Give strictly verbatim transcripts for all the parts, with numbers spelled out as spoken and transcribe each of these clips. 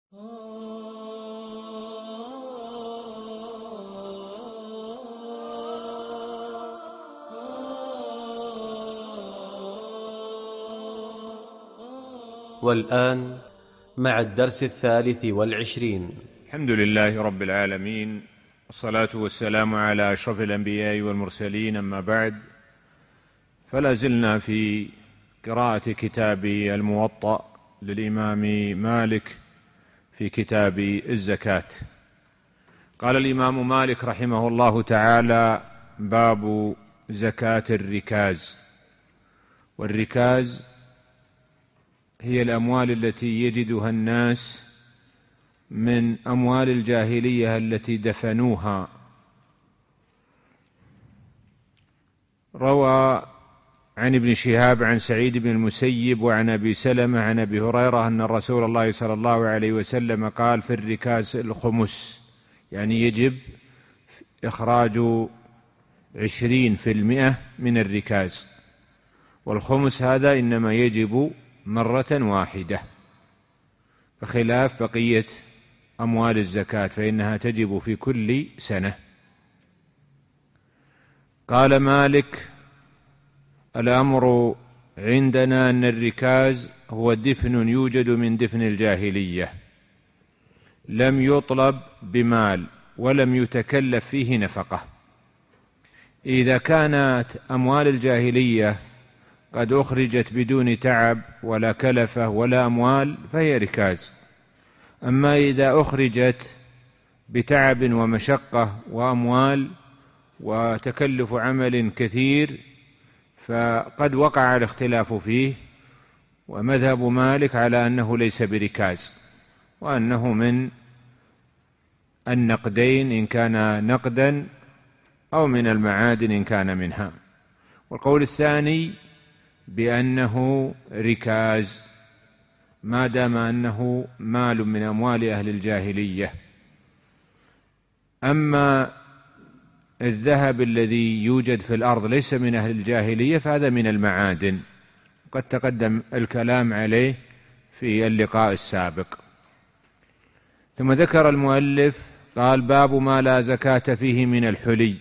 والآن مع الدرس الثالث والعشرين. الحمد لله رب العالمين، والصلاة والسلام على أشرف الأنبياء والمرسلين، أما بعد، فلا زلنا في قراءة كتاب الموطأ للإمام مالك في كتاب الزكاة. قال الإمام مالك رحمه الله تعالى: باب زكاة الركاز. والركاز هي الأموال التي يجدها الناس من أموال الجاهلية التي دفنوها. روى عن ابن شهاب عن سعيد بن المسيب وعن أبي سلمة عن أبي هريرة أن رسول الله صلى الله عليه وسلم قال: في الركاز الخمس، يعني يجب إخراج عشرين في المئة من الركاز، والخمس هذا إنما يجب مرة واحدة، بخلاف بقية أموال الزكاة فإنها تجب في كل سنة. قال مالك: الأمر عندنا أن الركاز هو دفن يوجد من دفن الجاهلية، لم يطلب بمال ولم يتكلف فيه نفقة. إذا كانت أموال الجاهلية قد أخرجت بدون تعب ولا كلفة ولا أموال فهي ركاز. أما إذا أخرجت بتعب ومشقة وأموال وتكلف عمل كثير فقد وقع الاختلاف فيه، ومذهب مالك على أنه ليس بركاز، وأنه من النقدين إن كان نقدا أو من المعادن إن كان منها. والقول الثاني بأنه ركاز ما دام أنه مال من أموال أهل الجاهلية. أما الذهب الذي يوجد في الأرض ليس من أهل الجاهلية فهذا من المعادن، قد تقدم الكلام عليه في اللقاء السابق. ثم ذكر المؤلف قال: باب ما لا زكاة فيه من الحلي.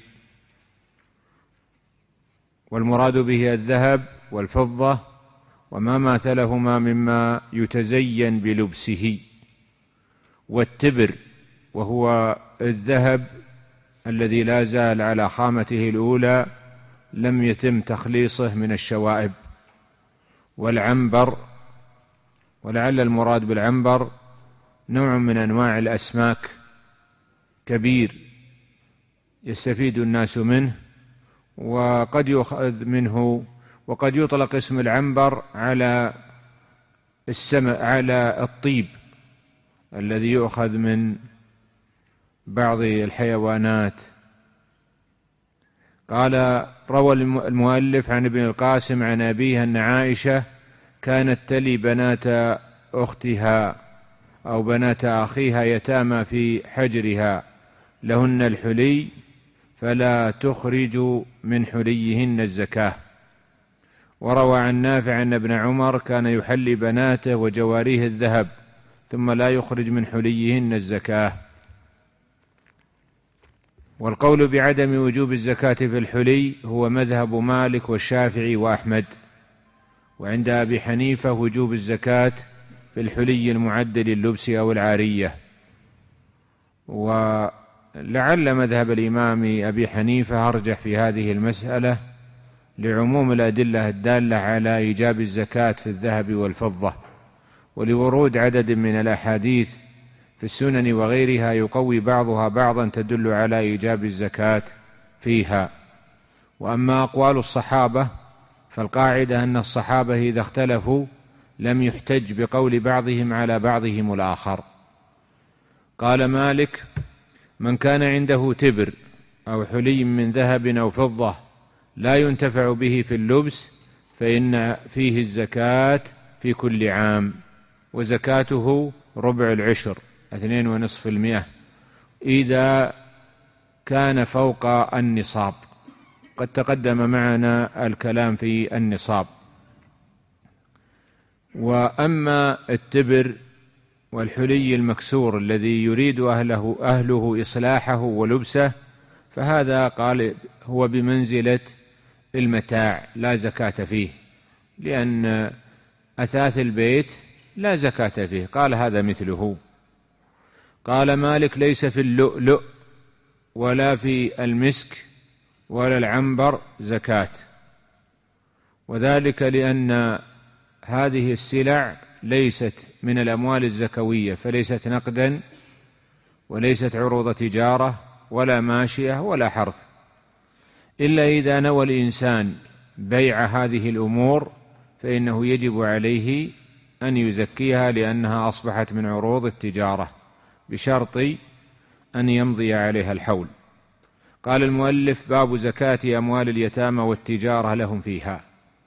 والمراد به الذهب والفضة وما ماثلهما مما يتزين بلبسه، والتبر وهو الذهب الذي لا زال على خامته الأولى لم يتم تخليصه من الشوائب، والعنبر، ولعل المراد بالعنبر نوع من أنواع الأسماك كبير يستفيد الناس منه، وقد يؤخذ منه، وقد يطلق اسم العنبر على السم على الطيب الذي يؤخذ من بعض الحيوانات. قال: روى المؤلف عن ابن القاسم عن أبيه أن عائشة كانت تلي بنات أختها أو بنات أخيها يتامى في حجرها لهن الحلي فلا تخرج من حليهن الزكاة. وروى عن نافع أن ابن عمر كان يحلي بناته وجواريه الذهب ثم لا يخرج من حليهن الزكاة. والقول بعدم وجوب الزكاة في الحلي هو مذهب مالك والشافعي وأحمد، وعند أبي حنيفة وجوب الزكاة في الحلي المعد لللبس أو العارية. ولعل مذهب الإمام أبي حنيفة أرجح في هذه المسألة لعموم الأدلة الدالة على إيجاب الزكاة في الذهب والفضة، ولورود عدد من الأحاديث في السنن وغيرها يقوي بعضها بعضا تدل على إيجاب الزكاة فيها. وأما أقوال الصحابة فالقاعدة أن الصحابة إذا اختلفوا لم يحتج بقول بعضهم على بعضهم الآخر. قال مالك: من كان عنده تبر أو حلي من ذهب أو فضة لا ينتفع به في اللبس فإن فيه الزكاة في كل عام، وزكاته ربع العشر اثنين ونصف المئة إذا كان فوق النصاب. قد تقدم معنا الكلام في النصاب. وأما التبر والحلي المكسور الذي يريد أهله, أهله إصلاحه ولبسه، فهذا قال هو بمنزلة المتاع لا زكاة فيه، لأن أثاث البيت لا زكاة فيه. قال هذا مثله. قال مالك ليس في اللؤلؤ ولا في المسك ولا العنبر زكاة، وذلك لأن هذه السلع ليست من الأموال الزكوية، فليست نقدا وليست عروض تجارة ولا ماشية ولا حرث، إلا إذا نوى الإنسان بيع هذه الأمور فإنه يجب عليه أن يزكيها، لأنها أصبحت من عروض التجارة بشرط أن يمضي عليها الحول. قال المؤلف: باب زكاة أموال اليتامى والتجارة لهم فيها.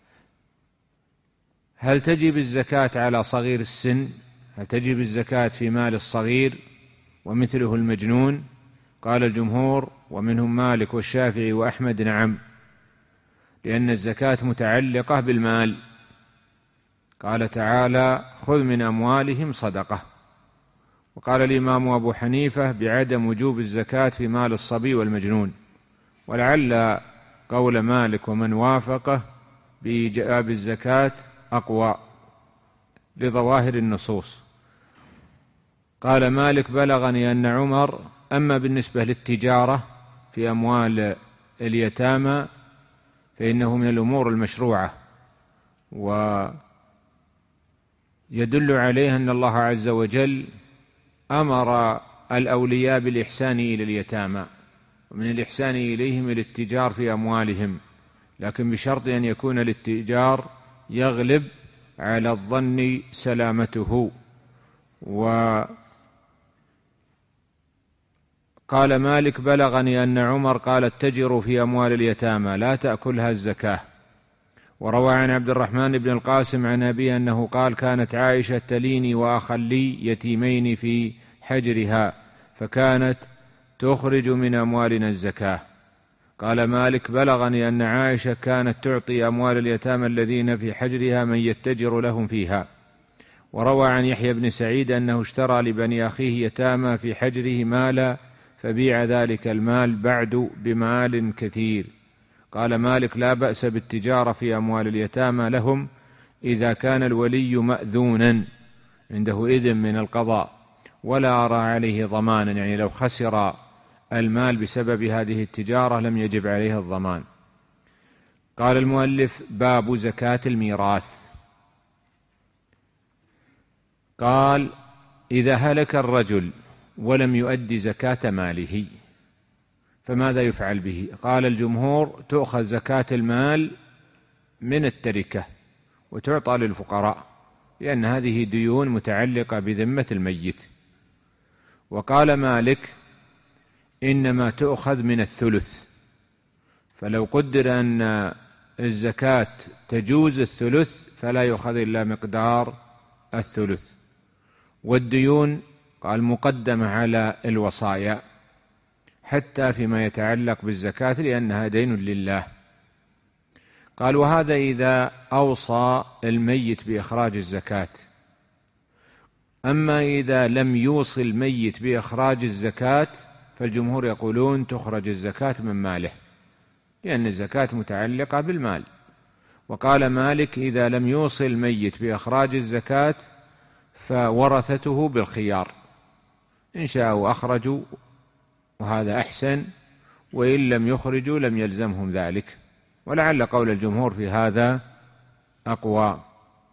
هل تجب الزكاة على صغير السن؟ هل تجب الزكاة في مال الصغير ومثله المجنون؟ قال الجمهور ومنهم مالك والشافعي وأحمد: نعم، لأن الزكاة متعلقة بالمال. قال تعالى: خذ من أموالهم صدقة. وقال الإمام أبو حنيفة بعدم وجوب الزكاة في مال الصبي والمجنون، ولعل قول مالك ومن وافقه بإيجاب الزكاة أقوى لظواهر النصوص. قال مالك: بلغني أن عمر أما بالنسبة للتجارة في أموال اليتامى فإنه من الأمور المشروعة، ويدل عليه أن الله عز وجل أمر الأولياء بالإحسان إلى اليتامى، ومن الإحسان إليهم الاتجار في أموالهم، لكن بشرط أن يكون الاتجار يغلب على الظن سلامته. وقال مالك: بلغني أن عمر قال: اتجروا في أموال اليتامى لا تأكلها الزكاة. وروى عن عبد الرحمن بن القاسم عن أبيه أنه قال: كانت عائشة تليني وأخا لي يتيمين في حجرها، فكانت تخرج من أموالنا الزكاة. قال مالك: بلغني أن عائشة كانت تعطي أموال اليتامى الذين في حجرها من يتجر لهم فيها. وروى عن يحيى بن سعيد أنه اشترى لبني أخيه يتامى في حجره مالا، فبيع ذلك المال بعد بمال كثير. قال مالك: لا بأس بالتجارة في أموال اليتامى لهم إذا كان الولي مأذونا عنده إذن من القضاء، ولا أرى عليه ضمانا، يعني لو خسر المال بسبب هذه التجارة لم يجب عليه الضمان. قال المؤلف: باب زكاة الميراث. قال: إذا هلك الرجل ولم يؤدي زكاة ماله فماذا يفعل به؟ قال الجمهور: تؤخذ زكاة المال من التركة وتعطى للفقراء، لأن هذه ديون متعلقة بذمة الميت. وقال مالك: إنما تؤخذ من الثلث، فلو قدر أن الزكاة تجوز الثلث فلا يؤخذ إلا مقدار الثلث. والديون قال مقدمة على الوصايا حتى فيما يتعلق بالزكاة، لأنها دين لله. قال: وهذا إذا أوصى الميت بإخراج الزكاة. أما إذا لم يوصي الميت بإخراج الزكاة فالجمهور يقولون تخرج الزكاة من ماله، لأن الزكاة متعلقة بالمال. وقال مالك: إذا لم يوصي الميت بإخراج الزكاة فورثته بالخيار، إن شاءوا أخرجوا وهذا أحسن، وإن لم يخرجوا لم يلزمهم ذلك. ولعل قول الجمهور في هذا أقوى.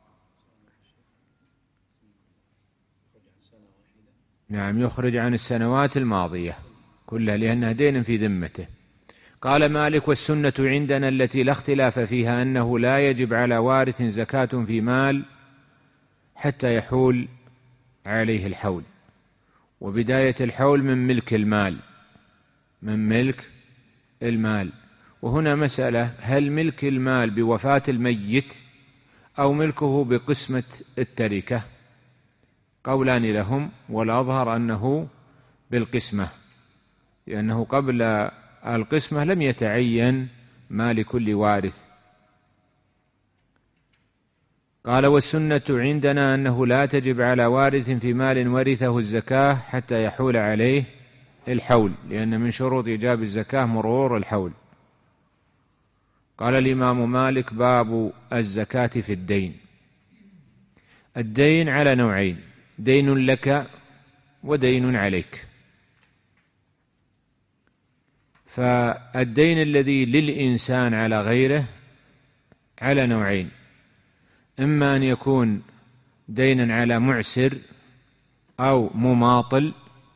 نعم، يخرج عن السنوات الماضية كلها لأنها دين في ذمته. قال مالك: والسنة عندنا التي لا اختلاف فيها أنه لا يجب على وارث زكاة في مال حتى يحول عليه الحول، وبداية الحول من ملك المال، من ملك المال. وهنا مسألة: هل ملك المال بوفاة الميت أو ملكه بقسمة التركة؟ قولان لهم، والأظهر أنه بالقسمة، لأنه قبل القسمة لم يتعين ما لكل وارث. قال: والسنة عندنا أنه لا تجب على وارث في مال ورثه الزكاة حتى يحول عليه الحول، لأن من شروط إيجاب الزكاة مرور الحول. قال الإمام مالك: باب الزكاة في الدين. الدين على نوعين: دين لك ودين عليك. فالدين الذي للإنسان على غيره على نوعين: إما أن يكون دينا على معسر أو مماطل،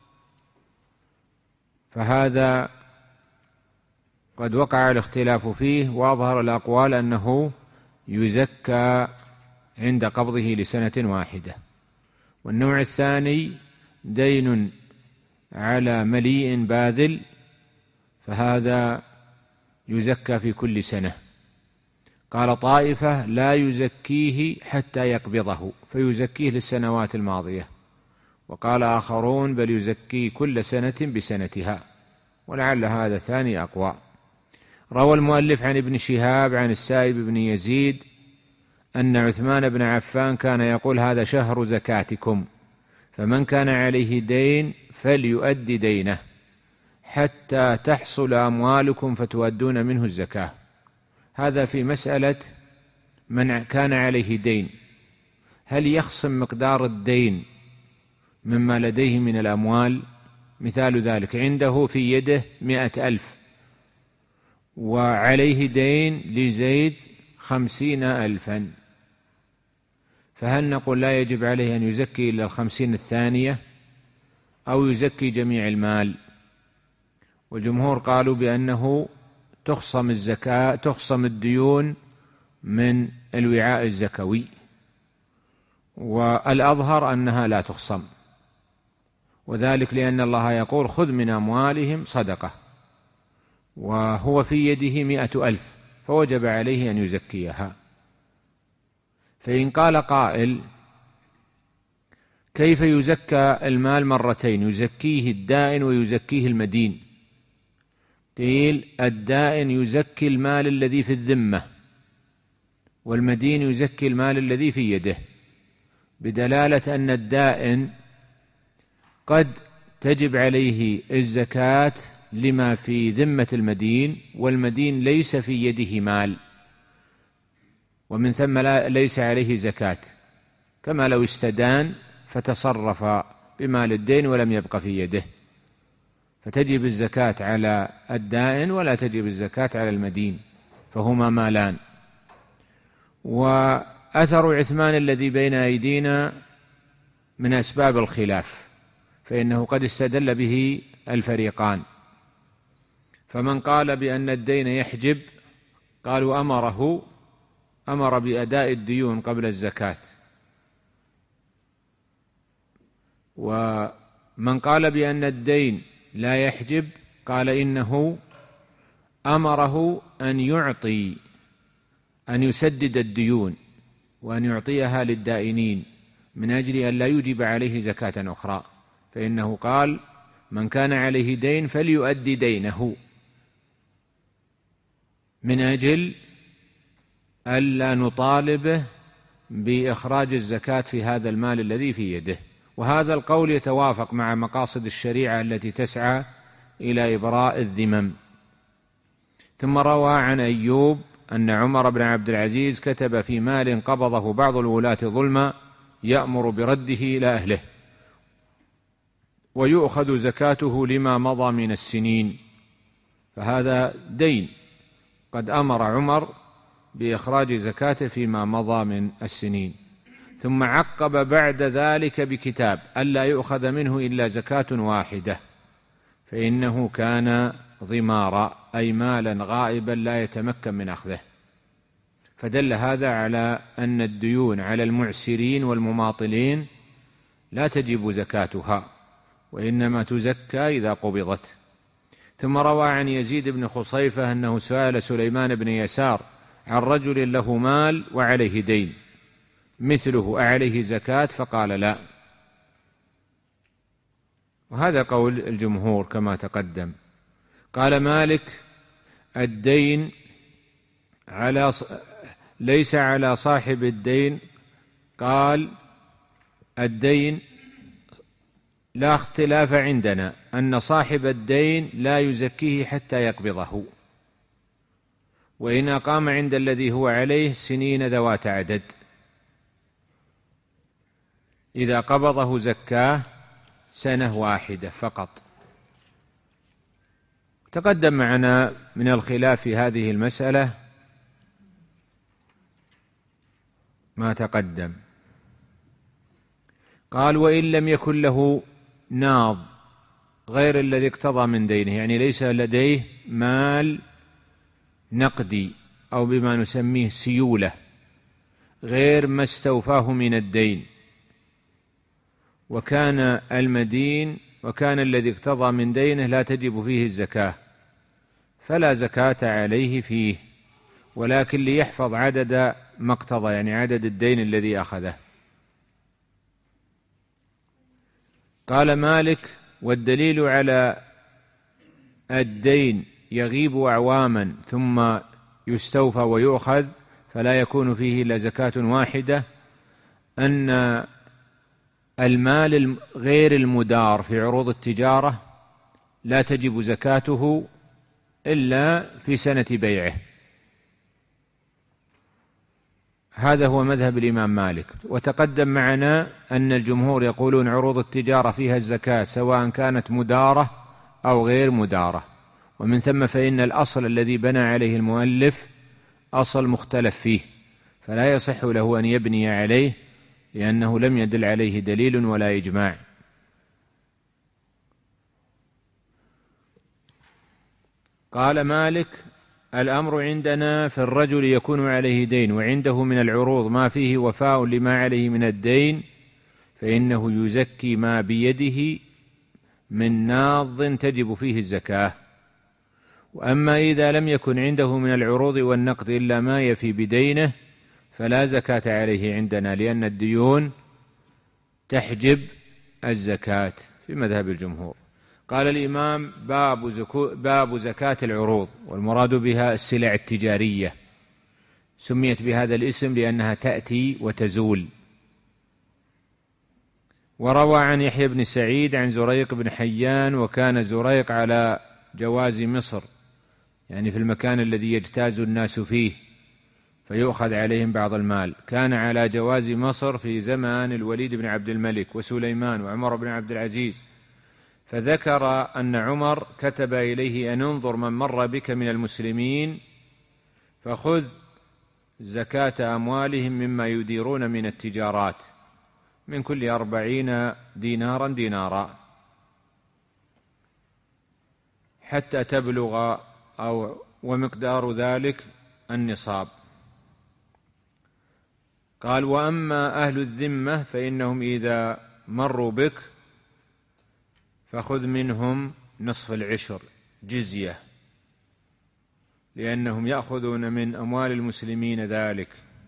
فهذا قد وقع الاختلاف فيه، وأظهر الأقوال أنه يزكى عند قبضه لسنة واحدة. والنوع الثاني دين على مليء باذل، فهذا يزكى في كل سنة. قال طائفة: لا يزكيه حتى يقبضه، فيزكيه للسنوات الماضية. وقال آخرون: بل يزكي كل سنة بسنتها، ولعل هذا الثاني أقوى. روى المؤلف عن ابن شهاب عن السائب بن يزيد أن عثمان بن عفان كان يقول: هذا شهر زكاتكم، فمن كان عليه دين فليؤدي دينه حتى تحصل أموالكم فتؤدون منه الزكاة. هذا في مسألة من كان عليه دين، هل يخصم مقدار الدين مما لديه من الأموال؟ مثال ذلك: عنده في يده مئة ألف وعليه دين لزيد خمسين ألفا، فهل نقول لا يجب عليه أن يزكي إلا الخمسين الثانية أو يزكي جميع المال؟ والجمهور قالوا بأنه تخصم الزكاة تخصم الديون من الوعاء الزكوي، والأظهر أنها لا تخصم، وذلك لأن الله يقول: خذ من أموالهم صدقة، وهو في يده مئة ألف فوجب عليه أن يزكيها. فإن قال قائل: كيف يزكى المال مرتين، يزكيه الدائن ويزكيه المدين؟ قيل: الدائن يزكي المال الذي في الذمة، والمدين يزكي المال الذي في يده، بدلالة أن الدائن قد تجب عليه الزكاة لما في ذمة المدين، والمدين ليس في يده مال، ومن ثم ليس عليه زكاة، كما لو استدان فتصرف بمال الدين ولم يبق في يده، فتجب الزكاة على الدائن ولا تجب الزكاة على المدين، فهما مالان. وأثر عثمان الذي بين أيدينا من أسباب الخلاف، فإنه قد استدل به الفريقان. فمن قال بأن الدين يحجب قالوا أمره أمر بأداء الديون قبل الزكاة، ومن قال بأن الدين لا يحجب قال إنه أمره أن يعطي أن يسدد الديون وأن يعطيها للدائنين من أجل أن لا يجب عليه زكاة أخرى، فإنه قال: من كان عليه دين فليؤدي دينه، من أجل ألا نطالبه بإخراج الزكاة في هذا المال الذي في يده. وهذا القول يتوافق مع مقاصد الشريعة التي تسعى إلى إبراء الذمم. ثم روى عن أيوب أن عمر بن عبد العزيز كتب في مال قبضه بعض الولاة ظلما يأمر برده إلى أهله، ويؤخذ زكاته لما مضى من السنين، فهذا دين قد أمر عمر بإخراج زكاته فيما مضى من السنين. ثم عقب بعد ذلك بكتاب: ألا يؤخذ منه إلا زكاة واحدة، فإنه كان ضمارا، أي مالا غائبا لا يتمكن من أخذه. فدل هذا على أن الديون على المعسرين والمماطلين لا تجب زكاتها، وإنما تزكى إذا قبضت. ثم روى عن يزيد بن خصيفة أنه سأل سليمان بن يسار عن رجل له مال وعليه دين مثله أعليه زكاة؟ فقال: لا. وهذا قول الجمهور كما تقدم. قال مالك: الدين على ليس على صاحب الدين قال: الدين لا اختلاف عندنا أن صاحب الدين لا يزكيه حتى يقبضه، وإن أقام عند الذي هو عليه سنين ذوات عدد، إذا قبضه زكاه سنة واحدة فقط. تقدم معنا من الخلاف في هذه المسألة ما تقدم. قال: وإن لم يكن له ناض غير الذي اقتضى من دينه، يعني ليس لديه مال نقدي أو بما نسميه سيولة غير ما استوفاه من الدين، وكان المدين وكان الذي اقتضى من دينه لا تجب فيه الزكاة، فلا زكاة عليه فيه، ولكن ليحفظ عدد ما اقتضى، يعني عدد الدين الذي أخذه. قال مالك: والدليل على الدين يغيب أعواما ثم يستوفى ويؤخذ فلا يكون فيه إلا زكاة واحدة، أن المال غير المدار في عروض التجارة لا تجب زكاته إلا في سنة بيعه. هذا هو مذهب الإمام مالك. وتقدم معنا أن الجمهور يقولون عروض التجارة فيها الزكاة سواء كانت مدارة أو غير مدارة، ومن ثم فإن الأصل الذي بنى عليه المؤلف أصل مختلف فيه، فلا يصح له أن يبني عليه لأنه لم يدل عليه دليل ولا إجماع. قال مالك: الأمر عندنا في الرجل يكون عليه دين وعنده من العروض ما فيه وفاء لما عليه من الدين، فإنه يزكي ما بيده من ناض تجب فيه الزكاة. وأما إذا لم يكن عنده من العروض والنقد إلا ما يفي بدينه فلا زكاة عليه عندنا، لأن الديون تحجب الزكاة في مذهب الجمهور. قال الإمام: باب, زكو باب زكاة العروض، والمراد بها السلع التجارية، سميت بهذا الاسم لأنها تأتي وتزول. وروى عن يحيى بن سعيد عن زريق بن حيان: وكان زريق على جواز مصر، يعني في المكان الذي يجتاز الناس فيه فيؤخذ عليهم بعض المال، كان على جواز مصر في زمان الوليد بن عبد الملك وسليمان وعمر بن عبد العزيز، فذكر أن عمر كتب إليه أن انظر من مر بك من المسلمين فخذ زكاة أموالهم مما يديرون من التجارات من كل أربعين دينارا دينارا حتى تبلغ أو ومقدار ذلك النصاب. قال: وأما أهل الذمة فإنهم إذا مروا بك فخذ منهم نصف العشر جزية، لأنهم يأخذون من أموال المسلمين ذلك،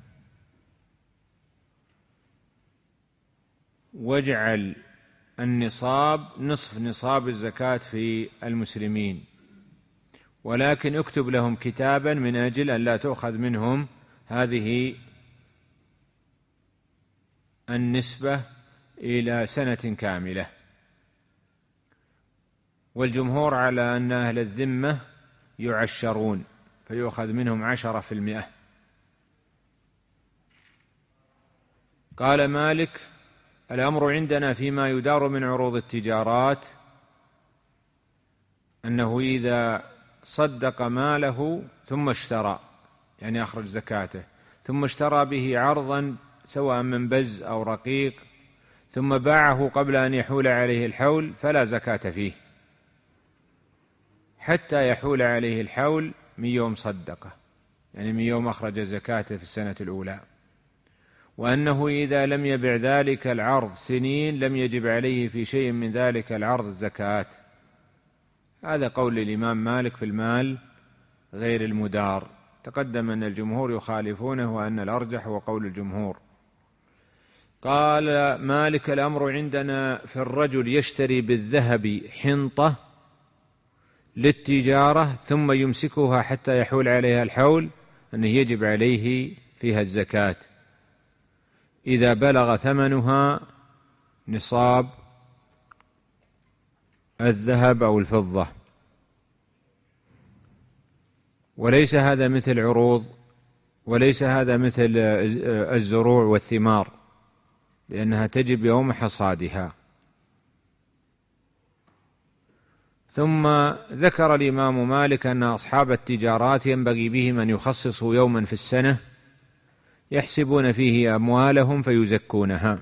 واجعل النصاب نصف نصاب الزكاة في المسلمين، ولكن اكتب لهم كتابا من أجل أن لا تؤخذ منهم هذه النسبة إلى سنة كاملة. والجمهور على أن أهل الذمة يعشرون فيؤخذ منهم عشرة في المئة. قال مالك: الأمر عندنا فيما يدار من عروض التجارات أنه إذا صدق ماله ثم اشترى، يعني أخرج زكاته، ثم اشترى به عرضا سواء من بز أو رقيق ثم باعه قبل أن يحول عليه الحول فلا زكاة فيه حتى يحول عليه الحول من يوم صدقه، يعني من يوم أخرج زكاته في السنة الأولى. وأنه إذا لم يبع ذلك العرض سنين لم يجب عليه في شيء من ذلك العرض الزكاة. هذا قول الإمام مالك في المال غير المدار. تقدم أن الجمهور يخالفونه وأن الأرجح هو قول الجمهور. قال مالك: الأمر عندنا في الرجل يشتري بالذهب حنطة للتجارة ثم يمسكها حتى يحول عليها الحول، أنه يجب عليه فيها الزكاة إذا بلغ ثمنها نصاب الذهب أو الفضة. وليس هذا مثل عروض، وليس هذا مثل الزروع والثمار، لأنها تجب يوم حصادها. ثم ذكر الإمام مالك أن أصحاب التجارات ينبغي بهم أن يخصصوا يوما في السنة يحسبون فيه أموالهم فيزكونها.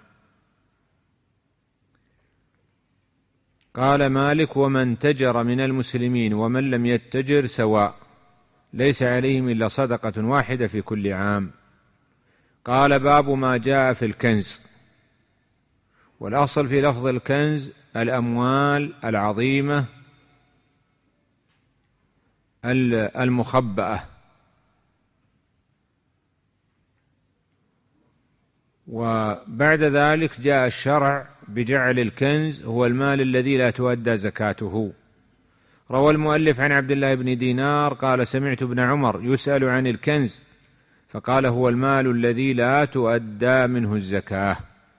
قال مالك: ومن تجر من المسلمين ومن لم يتجر سواء، ليس عليهم إلا صدقة واحدة في كل عام. قال: باب ما جاء في الكنز. والأصل في لفظ الكنز الأموال العظيمة المخبأة. وبعد ذلك جاء الشرع بجعل الكنز هو المال الذي لا تؤدى زكاته. روى المؤلف عن عبد الله بن دينار قال: سمعت ابن عمر يسأل عن الكنز فقال: هو المال الذي لا تؤدى منه الزكاة.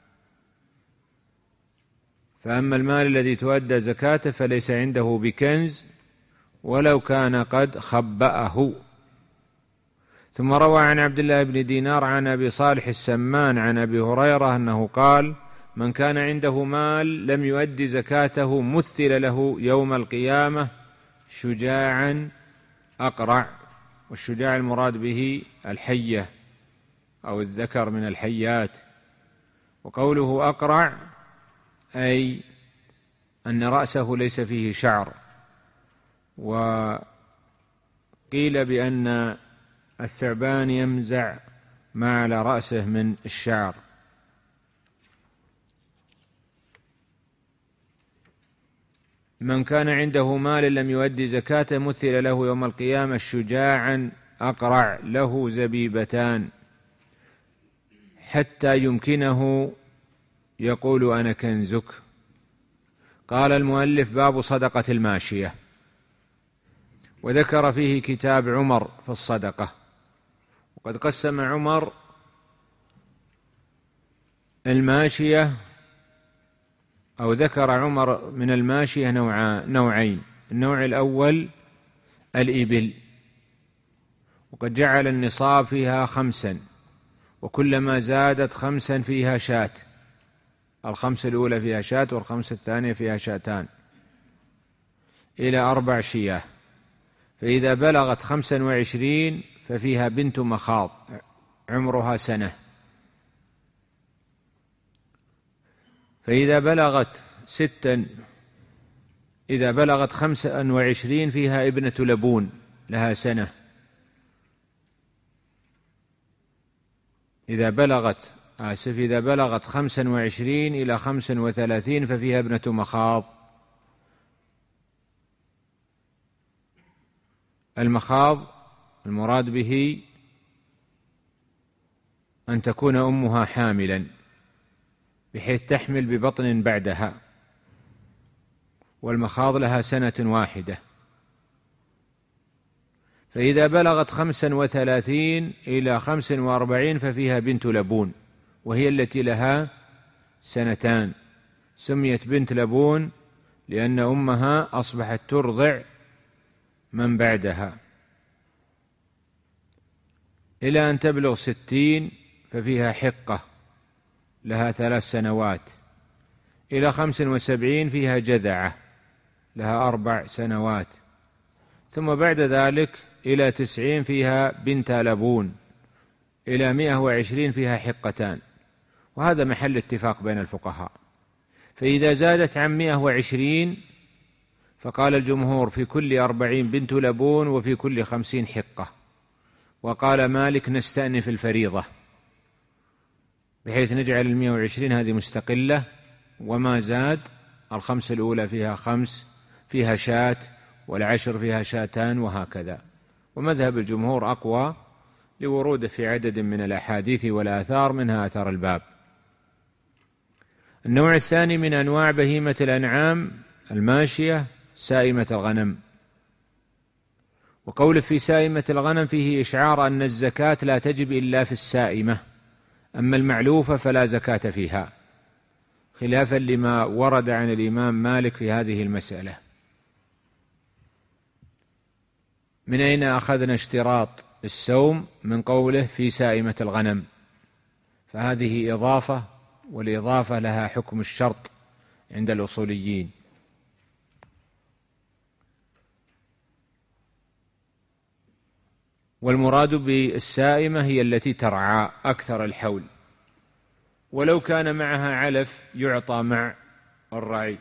فأما المال الذي تؤدى زكاته فليس عنده بكنز ولو كان قد خبأه. ثم روى عن عبد الله بن دينار عن أبي صالح السمان عن أبي هريرة أنه قال: من كان عنده مال لم يؤد زكاته مثل له يوم القيامة شجاعا أقرع. والشجاع المراد به الحية أو الذكر من الحيات. وقوله أقرع أي أن رأسه ليس فيه شعر. وقيل بأن الثعبان يمزع ما على رأسه من الشعر. من كان عنده مال لم يؤدي زكاته مثل له يوم القيامة شجاعا أقرع له زبيبتان حتى يمكنه يقول أنا كنزك. قال المؤلف: باب صدقة الماشية. وذكر فيه كتاب عمر في الصدقة. وقد قسم عمر الماشية أو ذكر عمر من الماشية نوعين. النوع الأول الإبل، وقد جعل النصاب فيها خمسا، وكلما زادت خمسا فيها شاة. الخمس الأولى فيها شاة والخمس الثانية فيها شاتان إلى أربع شياه. فإذا بلغت خمسا وعشرين ففيها بنت مخاض عمرها سنة. فإذا بلغت ستا إذا بلغت خمسا وعشرين فيها ابنة لبون لها سنة. إذا بلغت آسف إذا بلغت خمسا وعشرين إلى خمسا وثلاثين ففيها ابنة مخاض. المخاض المراد به أن تكون أمها حاملا بحيث تحمل ببطن بعدها، والمخاض لها سنة واحدة. فإذا بلغت خمسا وثلاثين إلى خمس وأربعين ففيها بنت لبون، وهي التي لها سنتان. سميت بنت لبون لأن أمها أصبحت ترضع من بعدها. إلى أن تبلغ ستين ففيها حقة لها ثلاث سنوات. إلى خمس وسبعين فيها جذعة لها أربع سنوات. ثم بعد ذلك إلى تسعين فيها بنت لبون. إلى مئة وعشرين فيها حقتان. وهذا محل اتفاق بين الفقهاء. فإذا زادت عن مئة وعشرين فقال الجمهور في كل أربعين بنت لبون وفي كل خمسين حقة. وقال مالك نستأنف الفريضة بحيث نجعل المئة وعشرين هذه مستقلة، وما زاد الخمس الأولى فيها خمس فيها شاة، والعشر فيها شاتان، وهكذا. ومذهب الجمهور أقوى لوروده في عدد من الأحاديث والآثار، منها آثار الباب. النوع الثاني من أنواع بهيمة الأنعام الماشية سائمة الغنم. وقول في سائمة الغنم فيه إشعار أن الزكاة لا تجب إلا في السائمة، أما المعلوفة فلا زكاة فيها، خلافا لما ورد عن الإمام مالك في هذه المسألة. من أين أخذنا اشتراط السوم؟ من قوله في سائمة الغنم، فهذه إضافة، والإضافة لها حكم الشرط عند الأصوليين. والمراد بالسائمة هي التي ترعى أكثر الحول، ولو كان معها علف يعطى مع الرعي.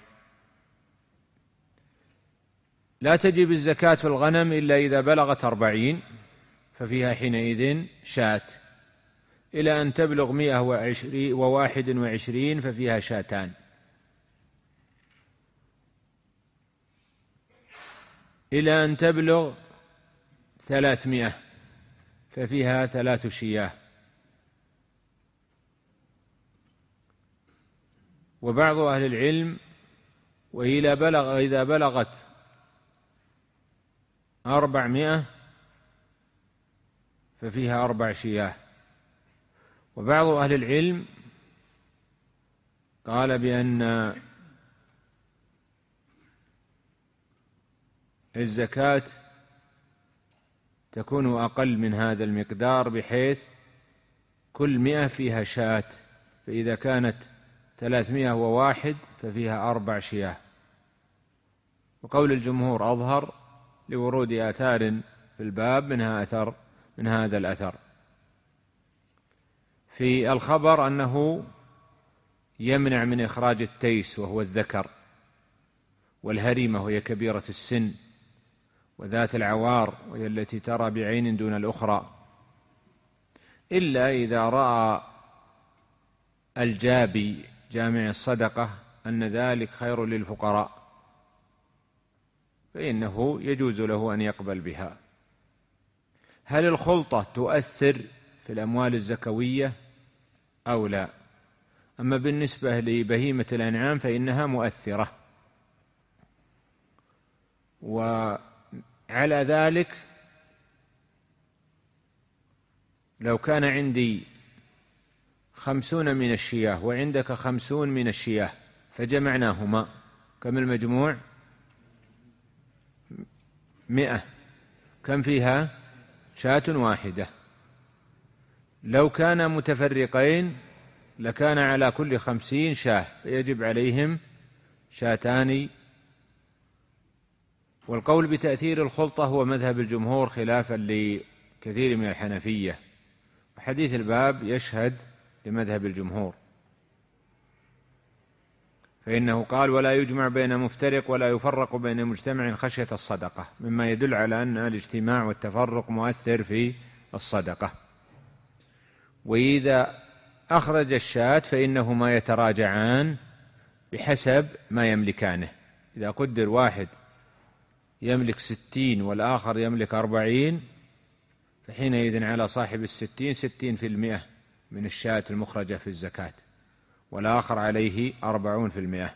لا تجب الزكاة في الغنم إلا إذا بلغت أربعين، ففيها حينئذ شاة، إلى أن تبلغ مئة وواحد وعشرين ففيها شاتان، إلى أن تبلغ ثلاثمائة ففيها ثلاث شياه. وبعض أهل العلم وإذا بلغ إذا بلغت أربعمائة ففيها أربع شياه. وبعض أهل العلم قال بأن الزكاة تكون أقل من هذا المقدار، بحيث كل مئة فيها شاة، فإذا كانت ثلاثمائة وواحد ففيها أربع شياه. وقول الجمهور أظهر لورود آثار في الباب منها أثر من هذا الأثر. في الخبر أنه يمنع من إخراج التيس وهو الذكر، والهرمة وهي كبيرة السن، وذات العوار وهي التي ترى بعين دون الأخرى، إلا إذا رأى الجابي جامع الصدقة أن ذلك خير للفقراء، فإنه يجوز له أن يقبل بها. هل الخلطة تؤثر في الأموال الزكوية أو لا؟ أما بالنسبة لبهيمة الأنعام فإنها مؤثرة. وعلى ذلك لو كان عندي خمسون من الشياه وعندك خمسون من الشياه فجمعناهما، كم المجموع؟ مئة، كم فيها؟ شاة واحدة. لو كانا متفرقين لكان على كل خمسين شاة، فيجب عليهم شاتان. والقول بتأثير الخلطة هو مذهب الجمهور خلافا لكثير من الحنفية، وحديث الباب يشهد لمذهب الجمهور، فإنه قال ولا يجمع بين مفترق ولا يفرق بين مجتمع خشية الصدقة، مما يدل على أن الاجتماع والتفرق مؤثر في الصدقة. وإذا أخرج الشاة فإنهما يتراجعان بحسب ما يملكانه. إذا قدر واحد يملك ستين والآخر يملك أربعين، فحينئذ على صاحب الستين ستين في المئة من الشاة المخرجة في الزكاة، والآخر عليه أربعون في المئة.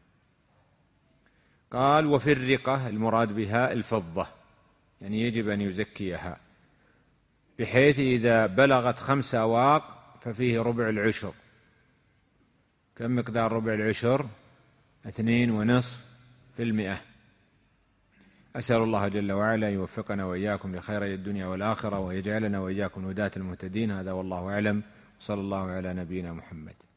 قال وفي الرقة المراد بها الفضة، يعني يجب أن يزكيها، بحيث إذا بلغت خمس أواق ففيه ربع العشر. كم مقدار ربع العشر؟ اثنين ونصف في المئة. أسأل الله جل وعلا يوفقنا وإياكم لخير الدنيا والآخرة، ويجعلنا وإياكم هداة المهتدين. هذا والله أعلم، صلى الله على نبينا محمد.